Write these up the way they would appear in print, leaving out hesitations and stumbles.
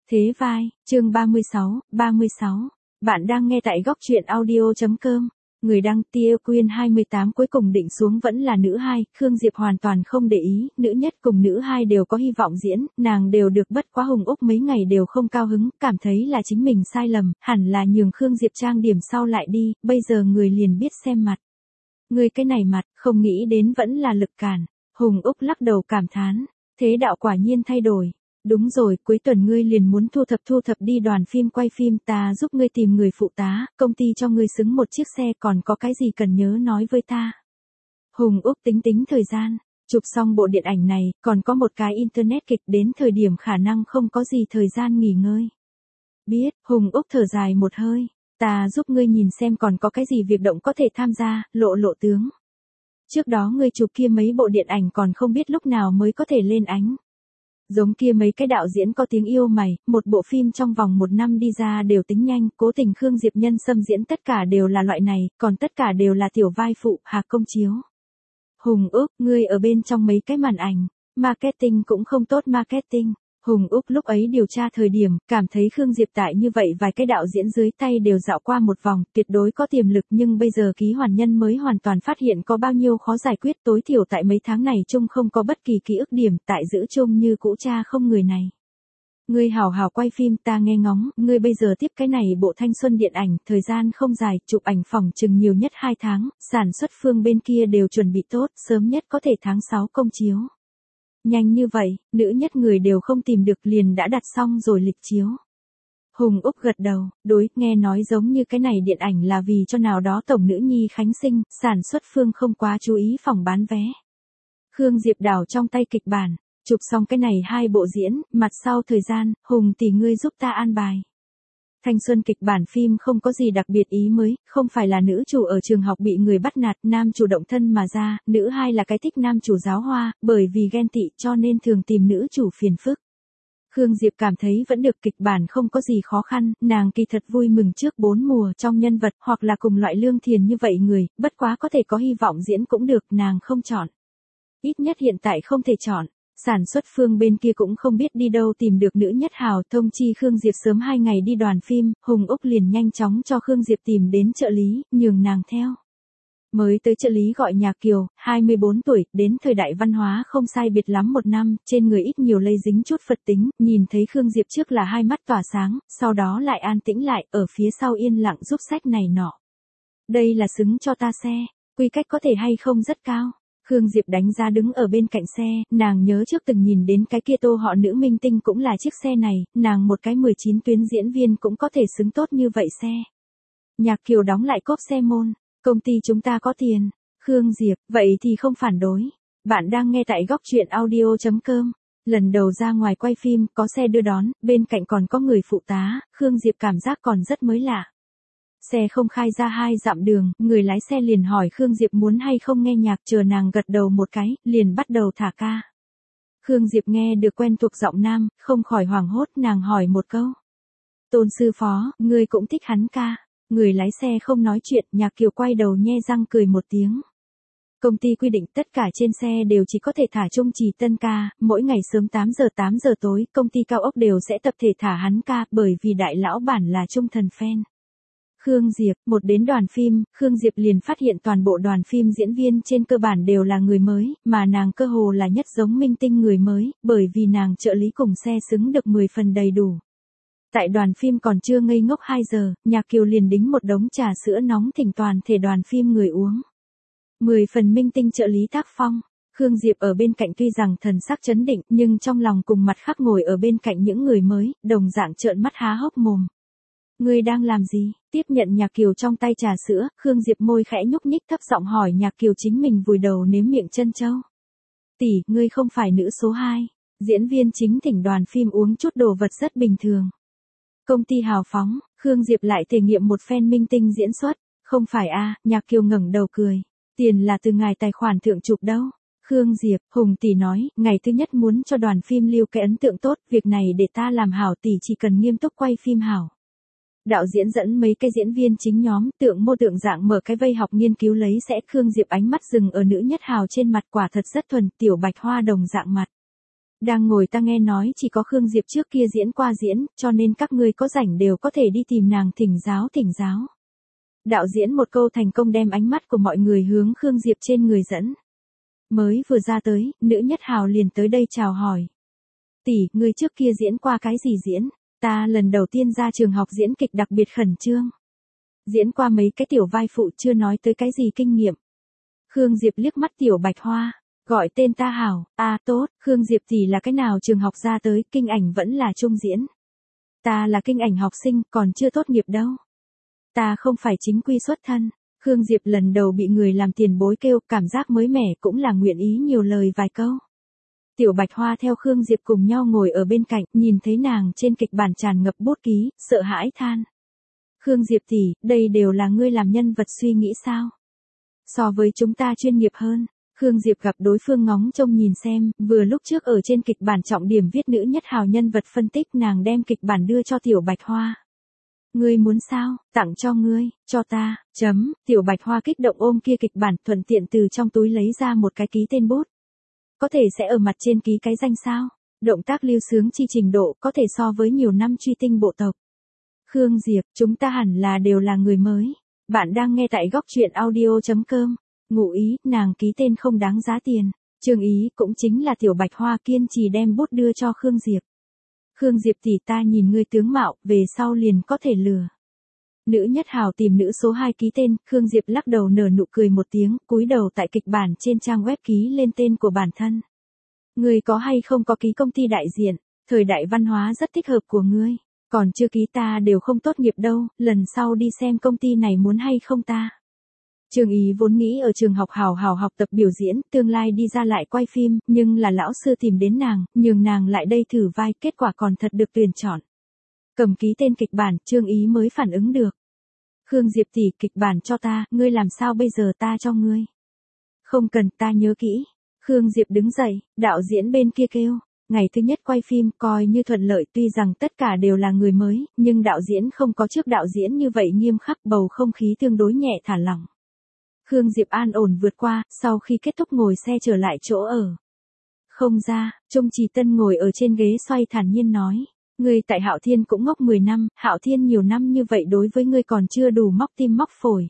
Thế vai, chương 36. Bạn đang nghe tại góc truyện audio.com. Người đăng Tia Quyên 28 cuối cùng định xuống vẫn là nữ hai, Khương Diệp hoàn toàn không để ý, nữ nhất cùng nữ hai đều có hy vọng diễn, nàng đều được bất quá Hùng Úc mấy ngày đều không cao hứng, cảm thấy là chính mình sai lầm, hẳn là nhường Khương Diệp trang điểm sau lại đi, bây giờ người liền biết xem mặt. Người cái này mặt, không nghĩ đến vẫn là lực cản. Hùng Úc lắc đầu cảm thán, thế đạo quả nhiên thay đổi. Đúng rồi, cuối tuần ngươi liền muốn thu thập đi đoàn phim quay phim, ta giúp ngươi tìm người phụ tá, công ty cho ngươi xứng một chiếc xe, còn có cái gì cần nhớ nói với ta. Hùng Úc tính thời gian, chụp xong bộ điện ảnh này, còn có một cái internet kịch, đến thời điểm khả năng không có gì thời gian nghỉ ngơi. Biết, Hùng Úc thở dài một hơi, ta giúp ngươi nhìn xem còn có cái gì việc động có thể tham gia, lộ tướng. Trước đó ngươi chụp kia mấy bộ điện ảnh còn không biết lúc nào mới có thể lên ánh. Giống kia mấy cái đạo diễn có tiếng yêu mày, một bộ phim trong vòng 1 năm đi ra đều tính nhanh, cố tình Khương Diệp nhân xâm diễn tất cả đều là loại này, còn tất cả đều là tiểu vai phụ, hạc công chiếu. Hùng Úc, ngươi ở bên trong mấy cái màn ảnh, marketing cũng không tốt marketing. Hùng Úc lúc ấy điều tra thời điểm, cảm thấy Khương Diệp tại như vậy vài cái đạo diễn dưới tay đều dạo qua một vòng, tuyệt đối có tiềm lực, nhưng bây giờ ký hoàn nhân mới hoàn toàn phát hiện có bao nhiêu khó giải quyết, tối thiểu tại mấy tháng này chung không có bất kỳ ký ức điểm, tại giữ chung như cũ cha không người này. Ngươi hảo hảo quay phim, ta nghe ngóng, ngươi bây giờ tiếp cái này bộ thanh xuân điện ảnh, thời gian không dài, chụp ảnh phòng chừng nhiều nhất 2 tháng, sản xuất phương bên kia đều chuẩn bị tốt, sớm nhất có thể tháng 6 công chiếu. Nhanh như vậy, nữ nhất người đều không tìm được liền đã đặt xong rồi lịch chiếu. Hùng Úc gật đầu, nghe nói giống như cái này điện ảnh là vì cho nào đó tổng nữ nhi khánh sinh, sản xuất phương không quá chú ý phòng bán vé. Khương Diệp đảo trong tay kịch bản, chụp xong cái này 2 bộ diễn, mặt sau thời gian, Hùng tỷ ngươi giúp ta an bài. Thanh xuân kịch bản phim không có gì đặc biệt ý mới, không phải là nữ chủ ở trường học bị người bắt nạt, nam chủ động thân mà ra, nữ hai là cái thích nam chủ giáo hoa, bởi vì ghen tị cho nên thường tìm nữ chủ phiền phức. Khương Diệp cảm thấy vẫn được, kịch bản không có gì khó khăn, nàng kỳ thật vui mừng trước 4 mùa trong nhân vật hoặc là cùng loại Lương Thiền như vậy người, bất quá có thể có hy vọng diễn cũng được, nàng không chọn. Ít nhất hiện tại không thể chọn. Sản xuất phương bên kia cũng không biết đi đâu tìm được nữ nhất hào, thông chi Khương Diệp sớm 2 ngày đi đoàn phim, Hùng Úc liền nhanh chóng cho Khương Diệp tìm đến trợ lý, nhường nàng theo. Mới tới trợ lý gọi Nhạc Kiều, 24 tuổi, đến thời đại văn hóa không sai biệt lắm 1 năm, trên người ít nhiều lây dính chút Phật tính, nhìn thấy Khương Diệp trước là 2 mắt tỏa sáng, sau đó lại an tĩnh lại, ở phía sau yên lặng giúp sách này nọ. Đây là xứng cho ta xe, quy cách có thể hay không rất cao. Khương Diệp đánh giá đứng ở bên cạnh xe, nàng nhớ trước từng nhìn đến cái kia Tô họ nữ minh tinh cũng là chiếc xe này, nàng một cái 19 tuyến diễn viên cũng có thể xứng tốt như vậy xe. Nhạc Kiều đóng lại cốp xe môn, công ty chúng ta có tiền. Khương Diệp, vậy thì không phản đối. Bạn đang nghe tại góc truyện audio.com. Lần đầu ra ngoài quay phim, có xe đưa đón, bên cạnh còn có người phụ tá, Khương Diệp cảm giác còn rất mới lạ. Xe không khai ra 2 dặm đường, người lái xe liền hỏi Khương Diệp muốn hay không nghe nhạc, chờ nàng gật đầu một cái, liền bắt đầu thả ca. Khương Diệp nghe được quen thuộc giọng nam, không khỏi hoảng hốt, nàng hỏi một câu. Tôn sư phó, ngươi cũng thích hắn ca. Người lái xe không nói chuyện, Nhạc Kiều quay đầu nhe răng cười một tiếng. Công ty quy định tất cả trên xe đều chỉ có thể thả Trung Trì tân ca, mỗi ngày sớm 8 giờ tối, công ty cao ốc đều sẽ tập thể thả hắn ca, bởi vì đại lão bản là trung thần fan. Khương Diệp, một đến đoàn phim, Khương Diệp liền phát hiện toàn bộ đoàn phim diễn viên trên cơ bản đều là người mới, mà nàng cơ hồ là nhất giống minh tinh người mới, bởi vì nàng trợ lý cùng xe xứng được 10 phần đầy đủ. Tại đoàn phim còn chưa ngây ngốc 2 giờ, Nhạc Kiều liền đính một đống trà sữa nóng thỉnh toàn thể đoàn phim người uống. 10 phần minh tinh trợ lý tác phong. Khương Diệp ở bên cạnh tuy rằng thần sắc chấn định, nhưng trong lòng cùng mặt khác ngồi ở bên cạnh những người mới, đồng dạng trợn mắt há hốc mồm. Ngươi đang làm gì? Tiếp nhận Nhạc Kiều trong tay trà sữa, Khương Diệp môi khẽ nhúc nhích thấp giọng hỏi Nhạc Kiều, chính mình vùi đầu nếm miệng chân châu. Tỷ, ngươi không phải nữ số 2. Diễn viên chính thỉnh đoàn phim uống chút đồ vật rất bình thường. Công ty hào phóng, Khương Diệp lại thể nghiệm một phen minh tinh diễn xuất. Không phải a, Nhạc Kiều ngẩng đầu cười. Tiền là từ ngài tài khoản thượng chụp đâu. Khương Diệp, Hùng tỷ nói, ngày thứ nhất muốn cho đoàn phim lưu cái ấn tượng tốt, việc này để ta làm hảo, tỷ chỉ cần nghiêm túc quay phim hảo. Đạo diễn dẫn mấy cái diễn viên chính nhóm, tượng mô tượng dạng mở cái vây học nghiên cứu lấy sẽ. Khương Diệp ánh mắt dừng ở nữ nhất hào trên mặt, quả thật rất thuần, tiểu bạch hoa đồng dạng mặt. Đang ngồi ta nghe nói chỉ có Khương Diệp trước kia diễn qua diễn, cho nên các ngươi có rảnh đều có thể đi tìm nàng thỉnh giáo thỉnh giáo. Đạo diễn một câu thành công đem ánh mắt của mọi người hướng Khương Diệp trên người dẫn. Mới vừa ra tới, nữ nhất hào liền tới đây chào hỏi. Tỷ, ngươi trước kia diễn qua cái gì diễn? Ta lần đầu tiên ra trường học diễn kịch đặc biệt khẩn trương. Diễn qua mấy cái tiểu vai phụ chưa nói tới cái gì kinh nghiệm. Khương Diệp liếc mắt tiểu Bạch Hoa, gọi tên ta hảo, tốt, Khương Diệp tỷ là cái nào trường học ra tới, kinh ảnh vẫn là trung diễn. Ta là kinh ảnh học sinh, còn chưa tốt nghiệp đâu. Ta không phải chính quy xuất thân. Khương Diệp lần đầu bị người làm tiền bối kêu, cảm giác mới mẻ cũng là nguyện ý nhiều lời vài câu. Tiểu Bạch Hoa theo Khương Diệp cùng nhau ngồi ở bên cạnh, nhìn thấy nàng trên kịch bản tràn ngập bút ký, sợ hãi than. Khương Diệp tỷ, đây đều là ngươi làm nhân vật suy nghĩ sao? So với chúng ta chuyên nghiệp hơn. Khương Diệp gặp đối phương ngóng trông nhìn xem, vừa lúc trước ở trên kịch bản trọng điểm viết nữ nhất hào nhân vật phân tích, nàng đem kịch bản đưa cho Tiểu Bạch Hoa. Ngươi muốn sao, tặng cho ngươi, cho ta, Tiểu Bạch Hoa kích động ôm kia kịch bản, thuận tiện từ trong túi lấy ra một cái ký tên bút. Có thể sẽ ở mặt trên ký cái danh sao? Động tác lưu sướng chi trình độ có thể so với nhiều năm truy tinh bộ tộc. Khương Diệp, chúng ta hẳn là đều là người mới. Bạn đang nghe tại góc truyện audio.com. Ngụ ý, nàng ký tên không đáng giá tiền. Trương ý cũng chính là Tiểu Bạch Hoa kiên trì đem bút đưa cho Khương Diệp. Khương Diệp tỷ, ta nhìn ngươi tướng mạo, về sau liền có thể lừa. Nữ nhất hào tìm nữ số 2 ký tên, Khương Diệp lắc đầu nở nụ cười một tiếng, cúi đầu tại kịch bản trên trang web ký lên tên của bản thân. Ngươi có hay không có ký công ty đại diện, thời đại văn hóa rất thích hợp của ngươi, còn chưa ký ta đều không tốt nghiệp đâu, lần sau đi xem công ty này muốn hay không ta. Trương ý vốn nghĩ ở trường học hào học tập biểu diễn, tương lai đi ra lại quay phim, nhưng là lão sư tìm đến nàng, nhường nàng lại đây thử vai, kết quả còn thật được tuyển chọn. Cầm ký tên kịch bản, Trương ý mới phản ứng được. Khương Diệp tỷ, kịch bản cho ta, ngươi làm sao bây giờ ta cho ngươi? Không cần, ta nhớ kỹ. Khương Diệp đứng dậy, đạo diễn bên kia kêu. Ngày thứ nhất quay phim coi như thuận lợi, tuy rằng tất cả đều là người mới, nhưng đạo diễn không có trước đạo diễn như vậy nghiêm khắc, bầu không khí tương đối nhẹ thả lỏng. Khương Diệp an ổn vượt qua, sau khi kết thúc ngồi xe trở lại chỗ ở. Không ra, Trung Trì Tân ngồi ở trên ghế xoay thản nhiên nói. Ngươi tại Hạo Thiên cũng ngốc 10 năm, Hạo Thiên nhiều năm như vậy đối với ngươi còn chưa đủ móc tim móc phổi.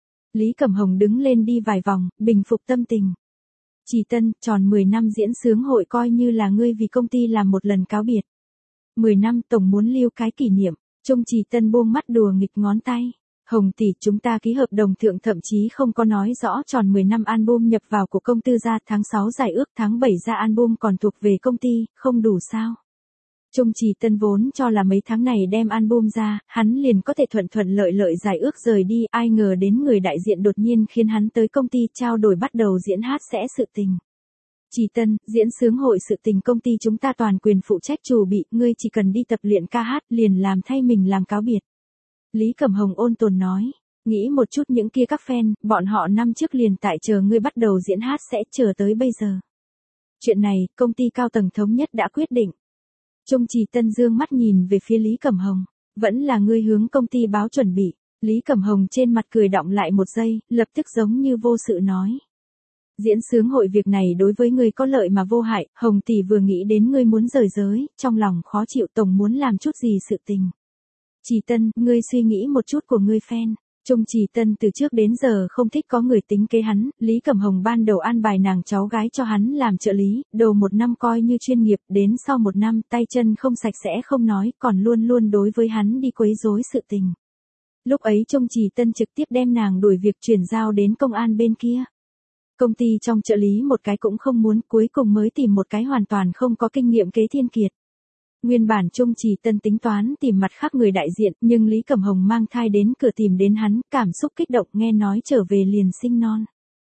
Lý Cẩm Hồng đứng lên đi vài vòng, bình phục tâm tình. Trì Tân, tròn 10 năm diễn sướng hội coi như là ngươi vì công ty làm một lần cáo biệt. 10 năm tổng muốn lưu cái kỷ niệm, Trung Trì Tân buông mắt đùa nghịch ngón tay. Hồng tỷ, chúng ta ký hợp đồng thượng thậm chí không có nói rõ tròn 10 năm album nhập vào của công tư ra, tháng 6 giải ước, tháng 7 ra album còn thuộc về công ty, không đủ sao? Trung Trì Tân vốn cho là mấy tháng này đem album ra, hắn liền có thể thuận lợi giải ước rời đi, ai ngờ đến người đại diện đột nhiên khiến hắn tới công ty trao đổi bắt đầu diễn hát sẽ sự tình. Trì Tân, diễn sướng hội sự tình công ty chúng ta toàn quyền phụ trách chủ bị, ngươi chỉ cần đi tập luyện ca hát liền làm thay mình làm cáo biệt. Lý Cẩm Hồng ôn tồn nói, nghĩ một chút những kia các fan, bọn họ năm trước liền tại chờ ngươi bắt đầu diễn hát sẽ, chờ tới bây giờ. Chuyện này, công ty cao tầng thống nhất đã quyết định. Trung Trì Tân dương mắt nhìn về phía Lý Cẩm Hồng, vẫn là ngươi hướng công ty báo chuẩn bị. Lý Cẩm Hồng trên mặt cười đọng lại một giây, lập tức giống như vô sự nói. Diễn sướng hội việc này đối với ngươi có lợi mà vô hại, Hồng tỷ vừa nghĩ đến ngươi muốn rời giới, trong lòng khó chịu, tổng muốn làm chút gì sự tình. Trì Tân, ngươi suy nghĩ một chút của ngươi fan. Trung Trì Tân từ trước đến giờ không thích có người tính kế hắn, Lý Cẩm Hồng ban đầu an bài nàng cháu gái cho hắn làm trợ lý, đầu 1 năm coi như chuyên nghiệp, đến sau 1 năm tay chân không sạch sẽ không nói, còn luôn đối với hắn đi quấy rối sự tình. Lúc ấy Trung Trì Tân trực tiếp đem nàng đuổi việc chuyển giao đến công an bên kia. Công ty trong trợ lý một cái cũng không muốn, cuối cùng mới tìm một cái hoàn toàn không có kinh nghiệm kế thiên kiệt. Nguyên bản Trung Trì Tân tính toán tìm mặt khác người đại diện, nhưng Lý Cẩm Hồng mang thai đến cửa tìm đến hắn, cảm xúc kích động, nghe nói trở về liền sinh non.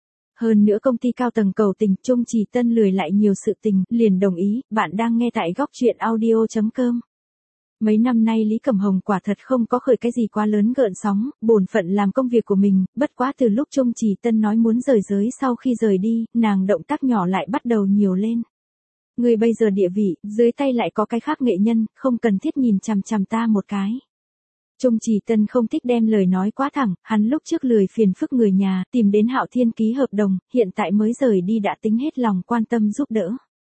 Hơn nữa công ty cao tầng cầu tình, Trung Trì Tân lười lại nhiều sự tình, liền đồng ý. Bạn đang nghe tại góc truyện audio.com. Mấy năm nay Lý Cẩm Hồng quả thật không có khởi cái gì quá lớn gợn sóng, bổn phận làm công việc của mình, bất quá từ lúc Trung Trì Tân nói muốn rời giới, sau khi rời đi, nàng động tác nhỏ lại bắt đầu nhiều lên. Người bây giờ địa vị, dưới tay lại có cái khác nghệ nhân, không cần thiết nhìn chằm chằm ta một cái. Trung Trì Tân không thích đem lời nói quá thẳng, hắn lúc trước lười phiền phức người nhà, tìm đến Hạo Thiên ký hợp đồng, hiện tại mới rời đi đã tính hết lòng quan tâm giúp đỡ.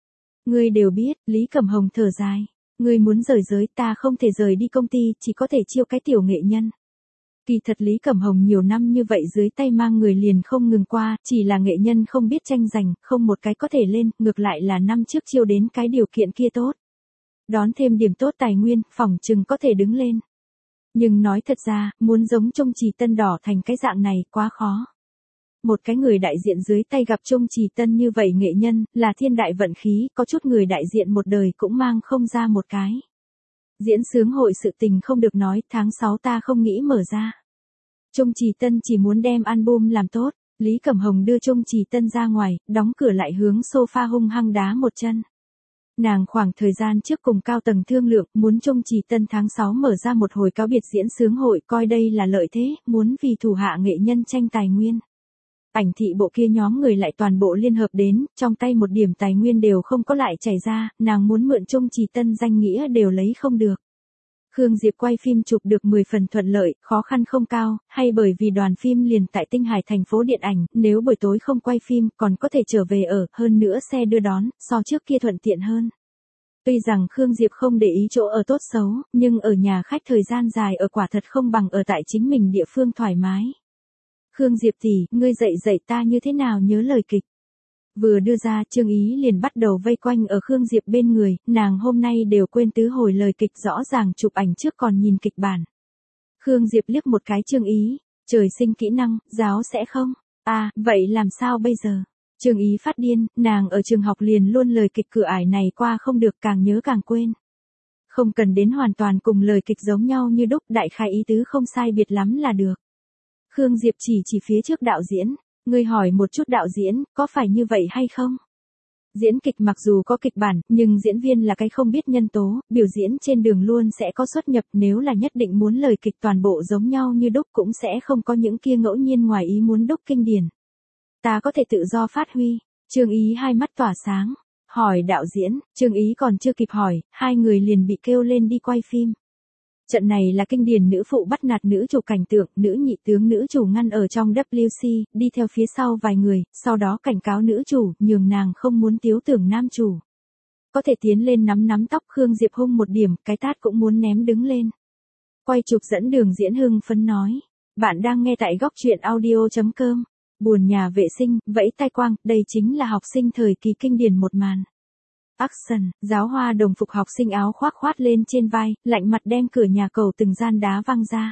Ngươi đều biết, Lý Cẩm Hồng thở dài. Ngươi muốn rời giới, ta không thể rời đi công ty, chỉ có thể chiêu cái tiểu nghệ nhân. Kỳ thật Lý Cẩm Hồng nhiều năm như vậy dưới tay mang người liền không ngừng qua, chỉ là nghệ nhân không biết tranh giành, không một cái có thể lên, ngược lại là năm trước chiêu đến cái điều kiện kia tốt. Đón thêm điểm tốt tài nguyên, phỏng chừng có thể đứng lên. Nhưng nói thật ra, muốn giống Trung Trì Tân đỏ thành cái dạng này quá khó. Một cái người đại diện dưới tay gặp Trung Trì Tân như vậy nghệ nhân, là thiên đại vận khí, có chút người đại diện một đời cũng mang không ra một cái. Diễn sướng hội sự tình không được nói, tháng 6 ta không nghĩ mở ra. Trung Trì Tân chỉ muốn đem album làm tốt, Lý Cẩm Hồng đưa Trung Trì Tân ra ngoài, đóng cửa lại hướng sofa hung hăng đá một chân. Nàng khoảng thời gian trước cùng cao tầng thương lượng, muốn Trung Trì Tân tháng 6 mở ra một hồi cáo biệt diễn sướng hội, coi đây là lợi thế, muốn vì thủ hạ nghệ nhân tranh tài nguyên. Ảnh thị bộ kia nhóm người lại toàn bộ liên hợp đến, trong tay một điểm tài nguyên đều không có lại chảy ra, nàng muốn mượn Trung Trì Tân danh nghĩa đều lấy không được. Khương Diệp quay phim chụp được 10 phần thuận lợi, khó khăn không cao, hay bởi vì đoàn phim liền tại Tinh Hải thành phố điện ảnh, nếu buổi tối không quay phim còn có thể trở về ở, hơn nữa xe đưa đón, so trước kia thuận tiện hơn. Tuy rằng Khương Diệp không để ý chỗ ở tốt xấu, nhưng ở nhà khách thời gian dài ở quả thật không bằng ở tại chính mình địa phương thoải mái. Khương Diệp tỷ, ngươi dạy dạy ta như thế nào nhớ lời kịch. Vừa đưa ra, Trương Ý liền bắt đầu vây quanh ở Khương Diệp bên người, nàng hôm nay đều quên tứ hồi lời kịch, rõ ràng chụp ảnh trước còn nhìn kịch bản. Khương Diệp liếc một cái Trương Ý, trời sinh kỹ năng, giáo sẽ không? À, vậy làm sao bây giờ? Trương Ý phát điên, nàng ở trường học liền luôn lời kịch cửa ải này qua không được, càng nhớ càng quên. Không cần đến hoàn toàn cùng lời kịch giống nhau như đúc, đại khai ý tứ không sai biệt lắm là được. Khương Diệp chỉ phía trước đạo diễn, ngươi hỏi một chút đạo diễn, có phải như vậy hay không? Diễn kịch mặc dù có kịch bản, nhưng diễn viên là cái không biết nhân tố, biểu diễn trên đường luôn sẽ có xuất nhập, nếu là nhất định muốn lời kịch toàn bộ giống nhau như đúc cũng sẽ không có những kia ngẫu nhiên ngoài ý muốn đúc kinh điển. Ta có thể tự do phát huy. Trương Ý hai mắt tỏa sáng, hỏi đạo diễn, Trương Ý còn chưa kịp hỏi, hai người liền bị kêu lên đi quay phim. Trận này là kinh điển nữ phụ bắt nạt nữ chủ cảnh tượng, nữ nhị tướng nữ chủ ngăn ở trong WC, đi theo phía sau vài người, sau đó cảnh cáo nữ chủ, nhường nàng không muốn tiếu tưởng nam chủ. Có thể tiến lên nắm tóc Khương Diệp hung một điểm, cái tát cũng muốn ném đứng lên. Quay chụp dẫn đường diễn hưng phấn nói. Bạn đang nghe tại góc truyện audio.com. Buồn nhà vệ sinh, vẫy tay quang, đây chính là học sinh thời kỳ kinh điển một màn. Action, giáo hoa đồng phục học sinh áo khoác khoát lên trên vai, lạnh mặt đem cửa nhà cầu từng gian đá văng ra.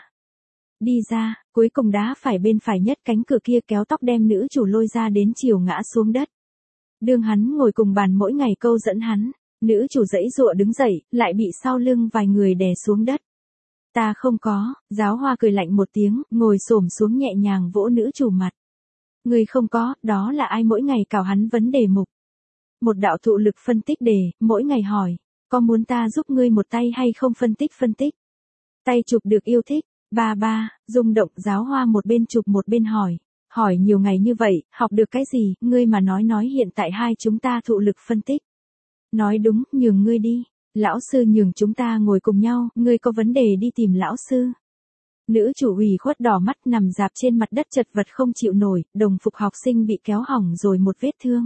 Đi ra, cuối cùng đá phải bên phải nhất cánh cửa kia, kéo tóc đem nữ chủ lôi ra đến chiều ngã xuống đất. Đương hắn ngồi cùng bàn mỗi ngày câu dẫn hắn, nữ chủ giãy giụa đứng dậy, lại bị sau lưng vài người đè xuống đất. Ta không có, giáo hoa cười lạnh một tiếng, ngồi xổm xuống nhẹ nhàng vỗ nữ chủ mặt. Người không có, đó là ai mỗi ngày cào hắn vấn đề mục. Một đạo thụ lực phân tích đề, mỗi ngày hỏi, có muốn ta giúp ngươi một tay hay không phân tích. Tay chụp được yêu thích, ba, rung động, giáo hoa một bên chụp một bên hỏi nhiều ngày như vậy, học được cái gì, ngươi mà nói hiện tại hai chúng ta thụ lực phân tích. Nói đúng, nhường ngươi đi, lão sư nhường chúng ta ngồi cùng nhau, ngươi có vấn đề đi tìm lão sư. Nữ chủ ủy khuất đỏ mắt nằm dạp trên mặt đất chật vật không chịu nổi, đồng phục học sinh bị kéo hỏng rồi một vết thương.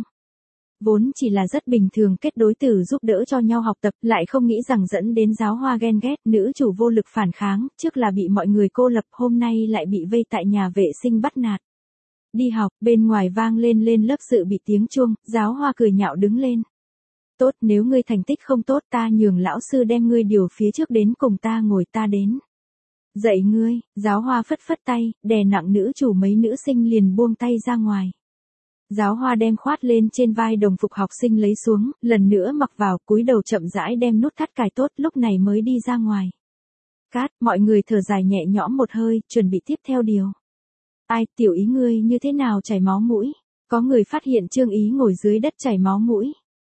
Vốn chỉ là rất bình thường kết đối tử giúp đỡ cho nhau học tập, lại không nghĩ rằng dẫn đến giáo hoa ghen ghét, nữ chủ vô lực phản kháng, trước là bị mọi người cô lập, hôm nay lại bị vây tại nhà vệ sinh bắt nạt. Đi học, bên ngoài vang lên lớp sự bị tiếng chuông, giáo hoa cười nhạo đứng lên. Tốt, nếu ngươi thành tích không tốt ta nhường lão sư đem ngươi điều phía trước đến cùng ta ngồi ta đến. Dậy ngươi, giáo hoa phất tay, đè nặng nữ chủ mấy nữ sinh liền buông tay ra ngoài. Giáo hoa đem khoát lên trên vai đồng phục học sinh lấy xuống, lần nữa mặc vào, cúi đầu chậm rãi đem nút thắt cài tốt, lúc này mới đi ra ngoài. Cát, mọi người thở dài nhẹ nhõm một hơi, chuẩn bị tiếp theo điều. Ai, tiểu Ý ngươi như thế nào chảy máu mũi? Có người phát hiện Trương Ý ngồi dưới đất chảy máu mũi.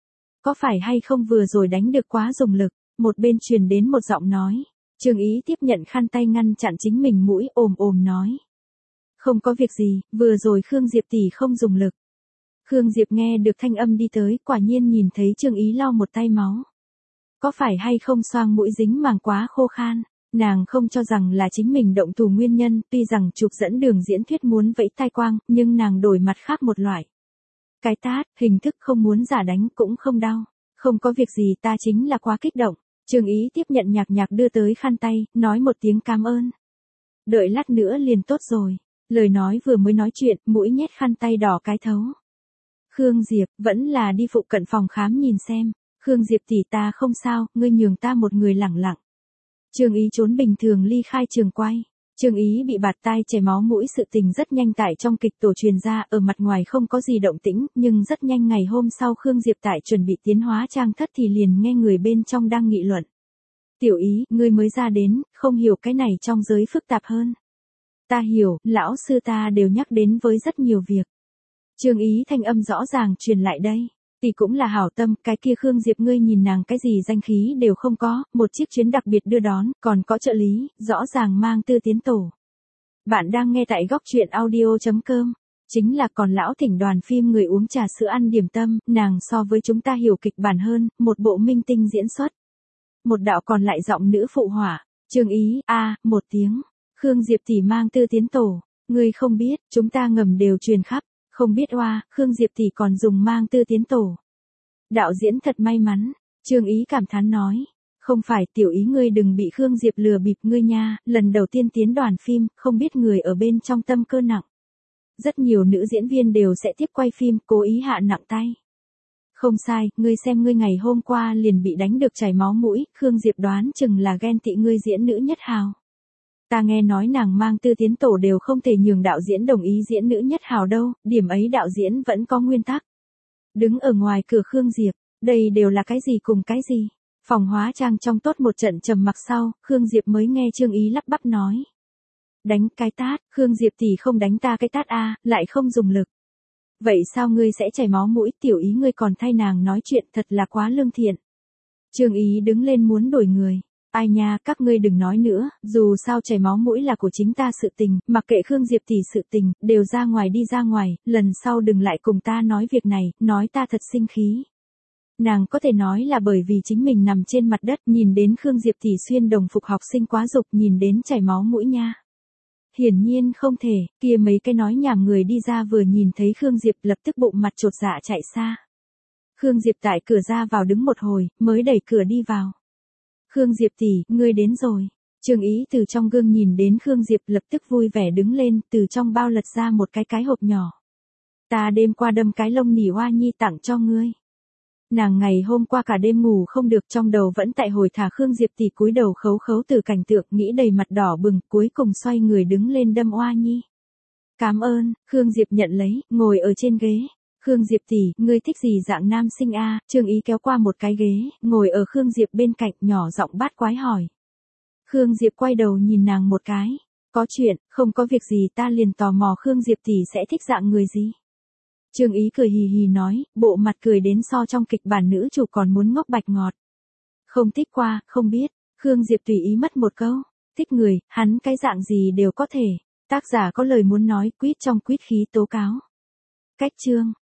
Có phải hay không vừa rồi đánh được quá dùng lực? Một bên truyền đến một giọng nói. Trương Ý tiếp nhận khăn tay ngăn chặn chính mình mũi, ồm nói. Không có việc gì, vừa rồi Khương Diệp tỷ không dùng lực. Khương Diệp nghe được thanh âm đi tới, quả nhiên nhìn thấy Trương Ý lau một tay máu. Có phải hay không xoang mũi dính màng quá khô khan? Nàng không cho rằng là chính mình động thủ nguyên nhân, tuy rằng chụp dẫn đường diễn thuyết muốn vẫy tay quang, nhưng nàng đổi mặt khác một loại. Cái tát, hình thức không muốn giả đánh cũng không đau. Không có việc gì, ta chính là quá kích động. Trương Ý tiếp nhận nhạc nhạc đưa tới khăn tay, nói một tiếng cảm ơn. Đợi lát nữa liền tốt rồi. Lời nói vừa mới nói chuyện, mũi nhét khăn tay đỏ cái thấu. Khương Diệp, vẫn là đi phụ cận phòng khám nhìn xem. Khương Diệp tỷ, ta không sao, ngươi nhường ta một người lẳng lặng. Trương Ý trốn bình thường ly khai trường quay. Trương Ý bị bạt tai chảy máu mũi, sự tình rất nhanh tại trong kịch tổ truyền ra, ở mặt ngoài không có gì động tĩnh, nhưng rất nhanh ngày hôm sau Khương Diệp tại chuẩn bị tiến hóa trang thất thì liền nghe người bên trong đang nghị luận. Tiểu Ý, ngươi mới ra đến, không hiểu cái này trong giới phức tạp hơn. Ta hiểu, lão sư ta đều nhắc đến với rất nhiều việc. Trương Ý thanh âm rõ ràng truyền lại đây. Tỷ cũng là hảo tâm, cái kia Khương Diệp ngươi nhìn nàng cái gì danh khí đều không có, một chiếc chuyến đặc biệt đưa đón, còn có trợ lý, rõ ràng mang tư tiến tổ. Bạn đang nghe tại góc truyện audio.com. Chính là còn lão thỉnh đoàn phim người uống trà sữa ăn điểm tâm, nàng so với chúng ta hiểu kịch bản hơn, một bộ minh tinh diễn xuất. Một đạo còn lại giọng nữ phụ họa. Trương Ý, một tiếng. Khương Diệp tỷ mang tư tiến tổ. Ngươi không biết, chúng ta ngầm đều truyền khắp. Không biết Khương Diệp tỷ còn dùng mang tư tiến tổ. Đạo diễn thật may mắn. Trương Ý cảm thán nói. Không phải, Tiểu Ý ngươi đừng bị Khương Diệp lừa bịp ngươi nha, lần đầu tiên tiến đoàn phim, không biết người ở bên trong tâm cơ nặng. Rất nhiều nữ diễn viên đều sẽ tiếp quay phim, cố ý hạ nặng tay. Không sai, ngươi xem ngươi ngày hôm qua liền bị đánh được chảy máu mũi, Khương Diệp đoán chừng là ghen tị ngươi diễn nữ nhất hào. Ta nghe nói nàng mang tư tiến tổ đều không thể nhường đạo diễn đồng ý diễn nữ nhất hào đâu, điểm ấy đạo diễn vẫn có nguyên tắc. Đứng ở ngoài cửa Khương Diệp, đây đều là cái gì cùng cái gì? Phòng hóa trang trong tốt một trận trầm mặc sau, Khương Diệp mới nghe Trương Ý lắp bắp nói. Đánh cái tát, Khương Diệp tỷ không đánh ta cái tát lại không dùng lực. Vậy sao ngươi sẽ chảy máu mũi, Tiểu Ý ngươi còn thay nàng nói chuyện, thật là quá lương thiện. Trương Ý đứng lên muốn đổi người. Ai nha, các ngươi đừng nói nữa, dù sao chảy máu mũi là của chính ta sự tình, mặc kệ Khương Diệp tỷ sự tình, đều ra ngoài đi ra ngoài, lần sau đừng lại cùng ta nói việc này, nói ta thật sinh khí. Nàng có thể nói là bởi vì chính mình nằm trên mặt đất, nhìn đến Khương Diệp tỷ xuyên đồng phục học sinh quá dục, nhìn đến chảy máu mũi nha. Hiển nhiên không thể, kia mấy cái nói nhảm người đi ra vừa nhìn thấy Khương Diệp lập tức bụng mặt chột dạ chạy xa. Khương Diệp tại cửa ra vào đứng một hồi, mới đẩy cửa đi vào. Khương Diệp tỷ, ngươi đến rồi. Trương Ý từ trong gương nhìn đến Khương Diệp lập tức vui vẻ đứng lên, từ trong bao lật ra một cái hộp nhỏ. Ta đêm qua đâm cái lông nỉ oa nhi tặng cho ngươi. Nàng ngày hôm qua cả đêm ngủ không được, trong đầu vẫn tại hồi thả Khương Diệp tỷ cúi đầu khấu khấu từ cảnh tượng, nghĩ đầy mặt đỏ bừng, cuối cùng xoay người đứng lên đâm oa nhi. Cảm ơn, Khương Diệp nhận lấy, ngồi ở trên ghế. Khương Diệp tỷ, ngươi thích gì dạng nam sinh Trương Ý kéo qua một cái ghế, ngồi ở Khương Diệp bên cạnh, nhỏ giọng bát quái hỏi. Khương Diệp quay đầu nhìn nàng một cái. Có chuyện, không có việc gì, ta liền tò mò Khương Diệp tỷ sẽ thích dạng người gì. Trương Ý cười hì hì nói, bộ mặt cười đến so trong kịch bản nữ chủ còn muốn ngốc bạch ngọt. Không thích không biết. Khương Diệp tùy ý mất một câu. Thích người, hắn cái dạng gì đều có thể. Tác giả có lời muốn nói, quýt trong quýt khí tố cáo. Cách chương.